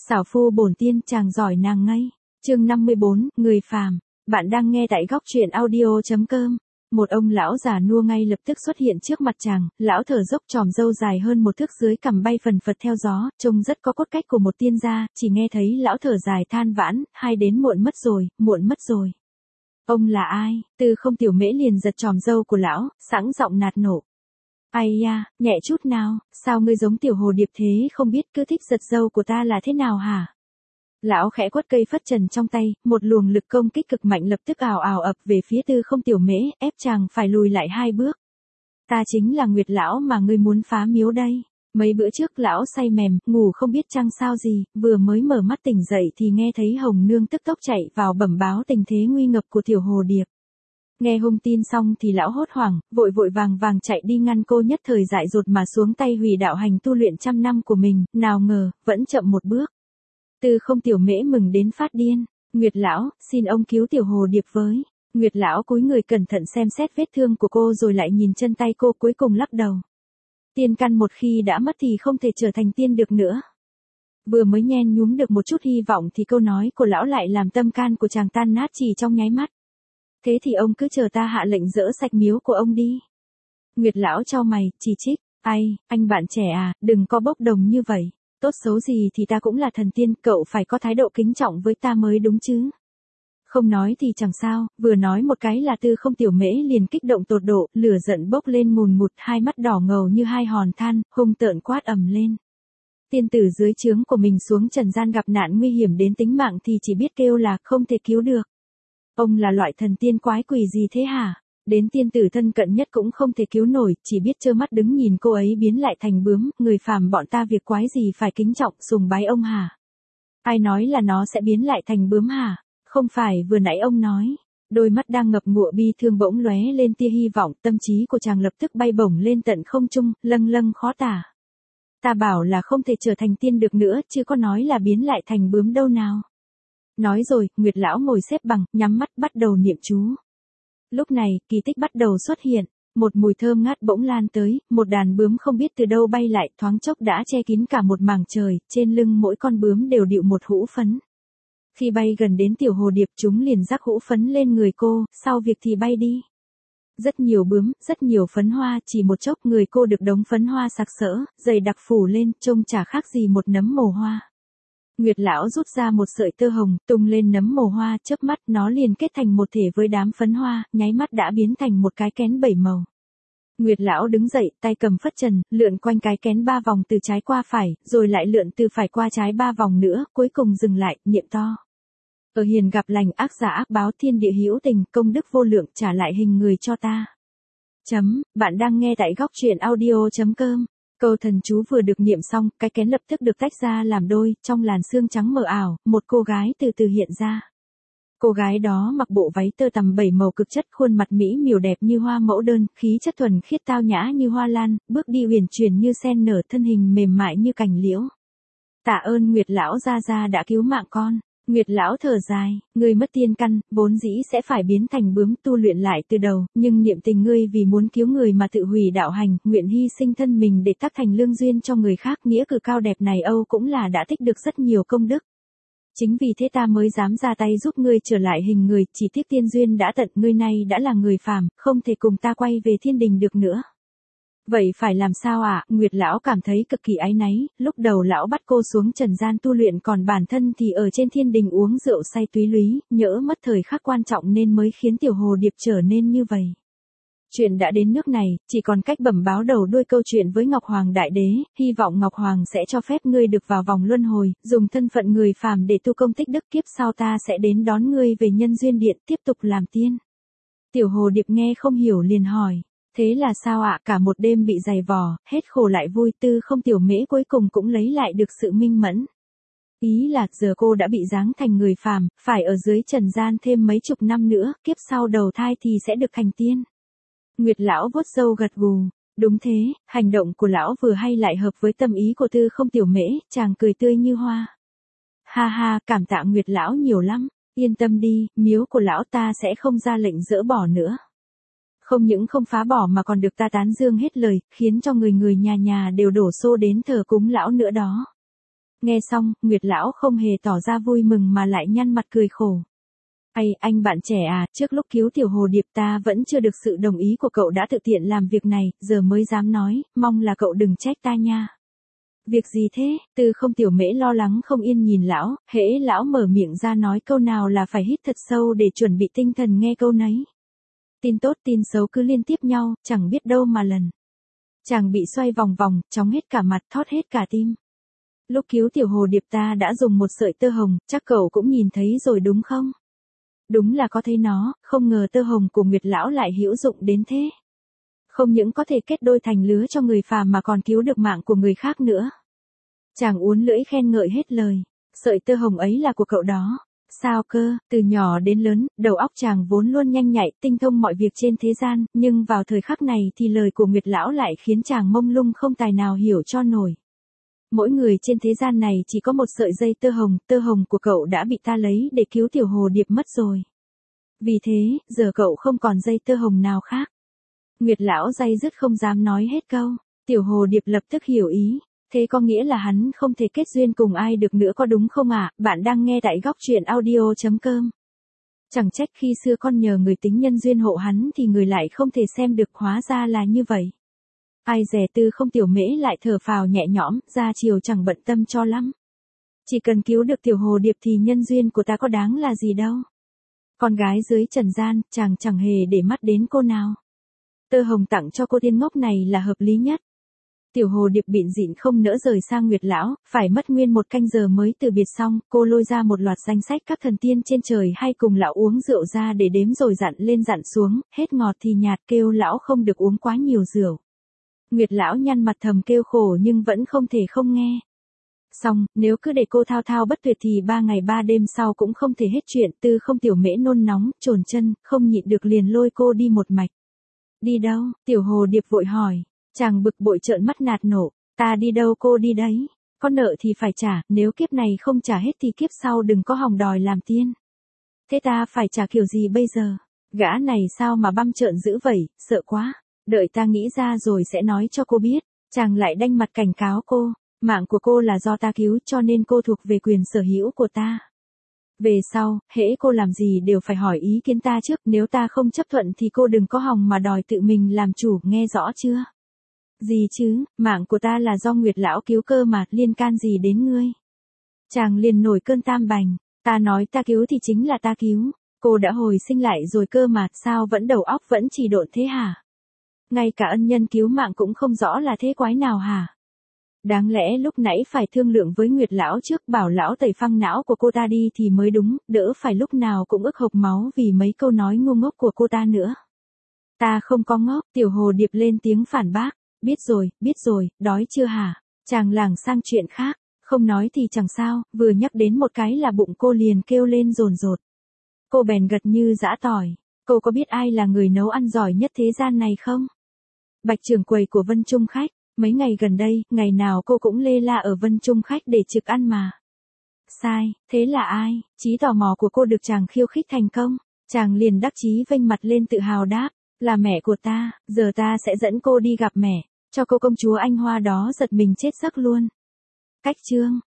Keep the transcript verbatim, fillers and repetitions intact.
Xảo phu bổn tiên chàng giỏi nàng ngây. Chương năm mươi bốn, người phàm. Bạn đang nghe tại góc truyện audio.com. Một ông lão già nua ngay lập tức xuất hiện trước mặt chàng, lão thở dốc tròm râu dài hơn một thước dưới cằm bay phần phật theo gió, trông rất có cốt cách của một tiên gia, chỉ nghe thấy lão thở dài than vãn, hai đến muộn mất rồi, muộn mất rồi. Ông là ai? Tư Không Tiểu Mễ liền giật tròm râu của lão, sẵn giọng nạt nộ. Ai da, nhẹ chút nào, sao ngươi giống tiểu hồ điệp thế không biết cứ thích giật râu của ta là thế nào hả? Lão khẽ quất cây phất trần trong tay, một luồng lực công kích cực mạnh lập tức ào ào ập về phía Tư Không Tiểu Mễ, ép chàng phải lùi lại hai bước. Ta chính là Nguyệt lão mà ngươi muốn phá miếu đây. Mấy bữa trước lão say mềm, ngủ không biết chăng sao gì, vừa mới mở mắt tỉnh dậy thì nghe thấy Hồng Nương tức tốc chạy vào bẩm báo tình thế nguy ngập của tiểu hồ điệp. Nghe hung tin xong thì lão hốt hoảng, vội vội vàng vàng chạy đi ngăn cô, nhất thời dại dột mà xuống tay hủy đạo hành tu luyện trăm năm của mình, nào ngờ, vẫn chậm một bước. Tư Không Tiểu Mễ mừng đến phát điên. Nguyệt lão, xin ông cứu tiểu hồ điệp với. Nguyệt lão cúi người cẩn thận xem xét vết thương của cô rồi lại nhìn chân tay cô, cuối cùng lắc đầu. Tiên căn một khi đã mất thì không thể trở thành tiên được nữa. Vừa mới nhen nhúm được một chút hy vọng thì câu nói của lão lại làm tâm can của chàng tan nát chỉ trong nháy mắt. Thế thì ông cứ chờ ta hạ lệnh dỡ sạch miếu của ông đi. Nguyệt lão chau mày, chỉ trích. Ai, anh bạn trẻ à, đừng có bốc đồng như vậy. Tốt xấu gì thì ta cũng là thần tiên, cậu phải có thái độ kính trọng với ta mới đúng chứ. Không nói thì chẳng sao, vừa nói một cái là Tư Không Tiểu Mễ liền kích động tột độ, lửa giận bốc lên ngùn ngụt, hai mắt đỏ ngầu như hai hòn than, hung tợn quát ầm lên. Tiên tử dưới trướng của mình xuống trần gian gặp nạn nguy hiểm đến tính mạng thì chỉ biết kêu là không thể cứu được. Ông là loại thần tiên quái quỷ gì thế hả? Đến tiên tử thân cận nhất cũng không thể cứu nổi, chỉ biết trơ mắt đứng nhìn cô ấy biến lại thành bướm, người phàm bọn ta việc quái gì phải kính trọng, sùng bái ông hả? Ai nói là nó sẽ biến lại thành bướm hả? Không phải vừa nãy ông nói. Đôi mắt đang ngập ngụa bi thương bỗng lóe lên tia hy vọng, tâm trí của chàng lập tức bay bổng lên tận không trung, lâng lâng khó tả. Ta bảo là không thể trở thành tiên được nữa, chứ có nói là biến lại thành bướm đâu nào. Nói rồi, Nguyệt lão ngồi xếp bằng, nhắm mắt bắt đầu niệm chú. Lúc này, kỳ tích bắt đầu xuất hiện, một mùi thơm ngát bỗng lan tới, một đàn bướm không biết từ đâu bay lại, thoáng chốc đã che kín cả một mảng trời, trên lưng mỗi con bướm đều địu một hũ phấn. Khi bay gần đến tiểu hồ điệp chúng liền rắc hũ phấn lên người cô, sau việc thì bay đi. Rất nhiều bướm, rất nhiều phấn hoa, chỉ một chốc người cô được đống phấn hoa sặc sỡ, dày đặc phủ lên, trông chả khác gì một nấm mồ hoa. Nguyệt lão rút ra một sợi tơ hồng, tung lên nấm mồ hoa, chớp mắt nó liền kết thành một thể với đám phấn hoa, nháy mắt đã biến thành một cái kén bảy màu. Nguyệt lão đứng dậy, tay cầm phất trần, lượn quanh cái kén ba vòng từ trái qua phải, rồi lại lượn từ phải qua trái ba vòng nữa, cuối cùng dừng lại, niệm to. Ở hiền gặp lành, ác giả ác báo, thiên địa hữu tình, công đức vô lượng, trả lại hình người cho ta. Chấm, bạn đang nghe tại góc truyện audio.com. Câu thần chú vừa được niệm xong, cái kén lập tức được tách ra làm đôi, trong làn sương trắng mờ ảo, một cô gái từ từ hiện ra. Cô gái đó mặc bộ váy tơ tằm bảy màu cực chất, khuôn mặt mỹ miều đẹp như hoa mẫu đơn, khí chất thuần khiết tao nhã như hoa lan, bước đi uyển chuyển như sen nở, thân hình mềm mại như cành liễu. Tạ ơn Nguyệt lão gia gia đã cứu mạng con. Nguyệt lão thở dài, ngươi mất tiên căn, vốn dĩ sẽ phải biến thành bướm tu luyện lại từ đầu, nhưng niệm tình ngươi vì muốn cứu người mà tự hủy đạo hành, nguyện hy sinh thân mình để tác thành lương duyên cho người khác, nghĩa cử cao đẹp này Âu cũng là đã tích được rất nhiều công đức. Chính vì thế ta mới dám ra tay giúp ngươi trở lại hình người, chỉ tiếc tiên duyên đã tận, ngươi nay đã là người phàm, không thể cùng ta quay về thiên đình được nữa. Vậy phải làm sao ạ? À? Nguyệt lão cảm thấy cực kỳ áy náy, lúc đầu lão bắt cô xuống trần gian tu luyện còn bản thân thì ở trên thiên đình uống rượu say túy lúy, nhỡ mất thời khắc quan trọng nên mới khiến tiểu hồ điệp trở nên như vậy. Chuyện đã đến nước này, chỉ còn cách bẩm báo đầu đuôi câu chuyện với Ngọc Hoàng Đại Đế, hy vọng Ngọc Hoàng sẽ cho phép ngươi được vào vòng luân hồi, dùng thân phận người phàm để tu công tích đức, kiếp sau ta sẽ đến đón ngươi về nhân duyên điện tiếp tục làm tiên. Tiểu hồ điệp nghe không hiểu liền hỏi. Thế là sao ạ? À? Cả một đêm bị dày vò, hết khổ lại vui, Tư Không Tiểu Mễ cuối cùng cũng lấy lại được sự minh mẫn. Ý là giờ cô đã bị giáng thành người phàm, phải ở dưới trần gian thêm mấy chục năm nữa, kiếp sau đầu thai thì sẽ được thành tiên. Nguyệt lão vuốt râu gật gù. Đúng thế, hành động của lão vừa hay lại hợp với tâm ý của Tư Không Tiểu Mễ, chàng cười tươi như hoa. Ha ha, cảm tạ Nguyệt lão nhiều lắm, yên tâm đi, miếu của lão ta sẽ không ra lệnh dỡ bỏ nữa. Không những không phá bỏ mà còn được ta tán dương hết lời, khiến cho người người nhà nhà đều đổ xô đến thờ cúng lão nữa đó. Nghe xong, Nguyệt lão không hề tỏ ra vui mừng mà lại nhăn mặt cười khổ. Ây, anh bạn trẻ à, trước lúc cứu tiểu hồ điệp ta vẫn chưa được sự đồng ý của cậu đã tự tiện làm việc này, giờ mới dám nói, mong là cậu đừng trách ta nha. Việc gì thế? Tư Không Tiểu Mễ lo lắng không yên nhìn lão, hễ lão mở miệng ra nói câu nào là phải hít thật sâu để chuẩn bị tinh thần nghe câu nấy. Tin tốt tin xấu cứ liên tiếp nhau, chẳng biết đâu mà lần. Chàng bị xoay vòng vòng, chóng hết cả mặt, thót hết cả tim. Lúc cứu tiểu hồ điệp ta đã dùng một sợi tơ hồng, chắc cậu cũng nhìn thấy rồi đúng không? Đúng là có thấy nó, không ngờ tơ hồng của Nguyệt lão lại hữu dụng đến thế. Không những có thể kết đôi thành lứa cho người phàm mà còn cứu được mạng của người khác nữa. Chàng uốn lưỡi khen ngợi hết lời. Sợi tơ hồng ấy là của cậu đó. Sao cơ, từ nhỏ đến lớn, đầu óc chàng vốn luôn nhanh nhạy, tinh thông mọi việc trên thế gian, nhưng vào thời khắc này thì lời của Nguyệt lão lại khiến chàng mông lung không tài nào hiểu cho nổi. Mỗi người trên thế gian này chỉ có một sợi dây tơ hồng, tơ hồng của cậu đã bị ta lấy để cứu tiểu hồ điệp mất rồi. Vì thế, giờ cậu không còn dây tơ hồng nào khác. Nguyệt lão day dứt không dám nói hết câu, tiểu hồ điệp lập tức hiểu ý. Thế có nghĩa là hắn không thể kết duyên cùng ai được nữa có đúng không ạ? À? Bạn đang nghe tại góc truyện audio chấm com. Chẳng trách khi xưa con nhờ người tính nhân duyên hộ hắn thì người lại không thể xem được, hóa ra là như vậy. Ai dè Tư Không Tiểu Mễ lại thở phào nhẹ nhõm, ra chiều chẳng bận tâm cho lắm. Chỉ cần cứu được tiểu hồ điệp thì nhân duyên của ta có đáng là gì đâu. Con gái dưới trần gian, chàng chẳng hề để mắt đến cô nào. Tơ hồng tặng cho cô tiên ngốc này là hợp lý nhất. Tiểu hồ điệp bịn dịn không nỡ rời sang Nguyệt lão, phải mất nguyên một canh giờ mới từ biệt xong, cô lôi ra một loạt danh sách các thần tiên trên trời hay cùng lão uống rượu ra để đếm rồi dặn lên dặn xuống, hết ngọt thì nhạt, kêu lão không được uống quá nhiều rượu. Nguyệt lão nhăn mặt thầm kêu khổ nhưng vẫn không thể không nghe. Xong, nếu cứ để cô thao thao bất tuyệt thì ba ngày ba đêm sau cũng không thể hết chuyện. Tư Không Tiểu Mễ nôn nóng, trồn chân, không nhịn được liền lôi cô đi một mạch. Đi đâu? Tiểu hồ điệp vội hỏi. Chàng bực bội trợn mắt nạt nổ, ta đi đâu cô đi đấy, có nợ thì phải trả, nếu kiếp này không trả hết thì kiếp sau đừng có hòng đòi làm tiên. Thế ta phải trả kiểu gì bây giờ? Gã này sao mà băm trợn dữ vậy, sợ quá, đợi ta nghĩ ra rồi sẽ nói cho cô biết. Chàng lại đanh mặt cảnh cáo cô, mạng của cô là do ta cứu cho nên cô thuộc về quyền sở hữu của ta. Về sau, hễ cô làm gì đều phải hỏi ý kiến ta trước, nếu ta không chấp thuận thì cô đừng có hòng mà đòi tự mình làm chủ, nghe rõ chưa? Gì chứ, mạng của ta là do Nguyệt lão cứu cơ mà, liên can gì đến ngươi? Chàng liền nổi cơn tam bành, ta nói ta cứu thì chính là ta cứu, cô đã hồi sinh lại rồi cơ mà, sao vẫn đầu óc vẫn chỉ độn thế hả? Ngay cả ân nhân cứu mạng cũng không rõ là thế quái nào hả? Đáng lẽ lúc nãy phải thương lượng với Nguyệt lão trước, bảo lão tẩy phăng não của cô ta đi thì mới đúng, đỡ phải lúc nào cũng ức hộc máu vì mấy câu nói ngu ngốc của cô ta nữa. Ta không có ngốc, tiểu hồ điệp lên tiếng phản bác. Biết rồi, biết rồi, đói chưa hả? Chàng lảng sang chuyện khác, không nói thì chẳng sao, vừa nhắc đến một cái là bụng cô liền kêu lên rồn rột. Cô bèn gật như giã tỏi, cô có biết ai là người nấu ăn giỏi nhất thế gian này không? Bạch trưởng quầy của Vân Trung Khách, mấy ngày gần đây, ngày nào cô cũng lê la ở Vân Trung Khách để trực ăn mà. Sai, thế là ai? Trí tò mò của cô được chàng khiêu khích thành công, chàng liền đắc chí vênh mặt lên tự hào đáp, là mẹ của ta, giờ ta sẽ dẫn cô đi gặp mẹ. Cho cô công chúa Anh Hoa đó giật mình chết giấc luôn. Cách chương